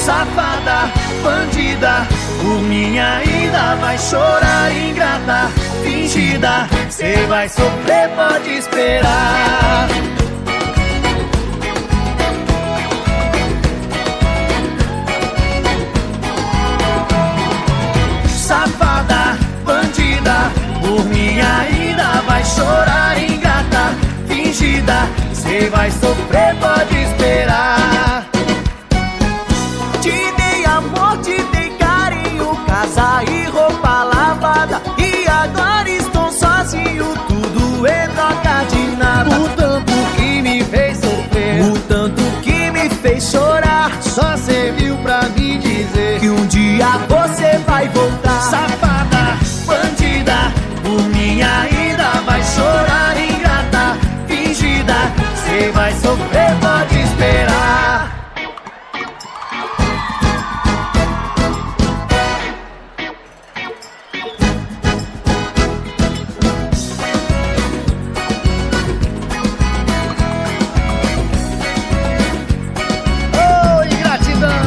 Safada, bandida, por mim ainda vai chorar, ingrata, fingida. Cê vai sofrer, pode esperar. Safada, bandida, por mim ainda vai chorar, ingrata, fingida. Cê vai sofrer, pode esperar. Te dei amor, te dei carinho, casa e roupa lavada, e agora estou sozinho, tudo em troca de nada. O tanto que me fez sofrer, O tanto que me fez chorar, só serviu pra me dizer que um dia você vai voltar. safada, bandida, por mim ainda vai chorar, ingrata, fingida. Cê vai sofrer, pode esperar. Oh, ingratidão!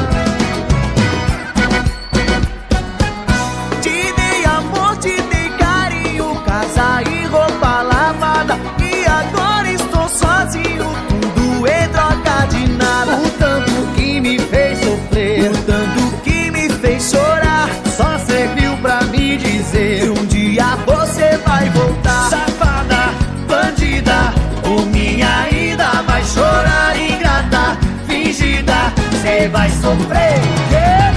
Te dei amor, te dei carinho, casa e roupa lavada, e agora estou sozinho, tudo em troca de nada. O tanto que me fez sofrer, O tanto que me fez chorar, só serviu pra me que dizer um dia você vai voltar. safada, bandida, por mim ainda vai chorar, ingrata, fingida. Cê vai sofrer, yeah!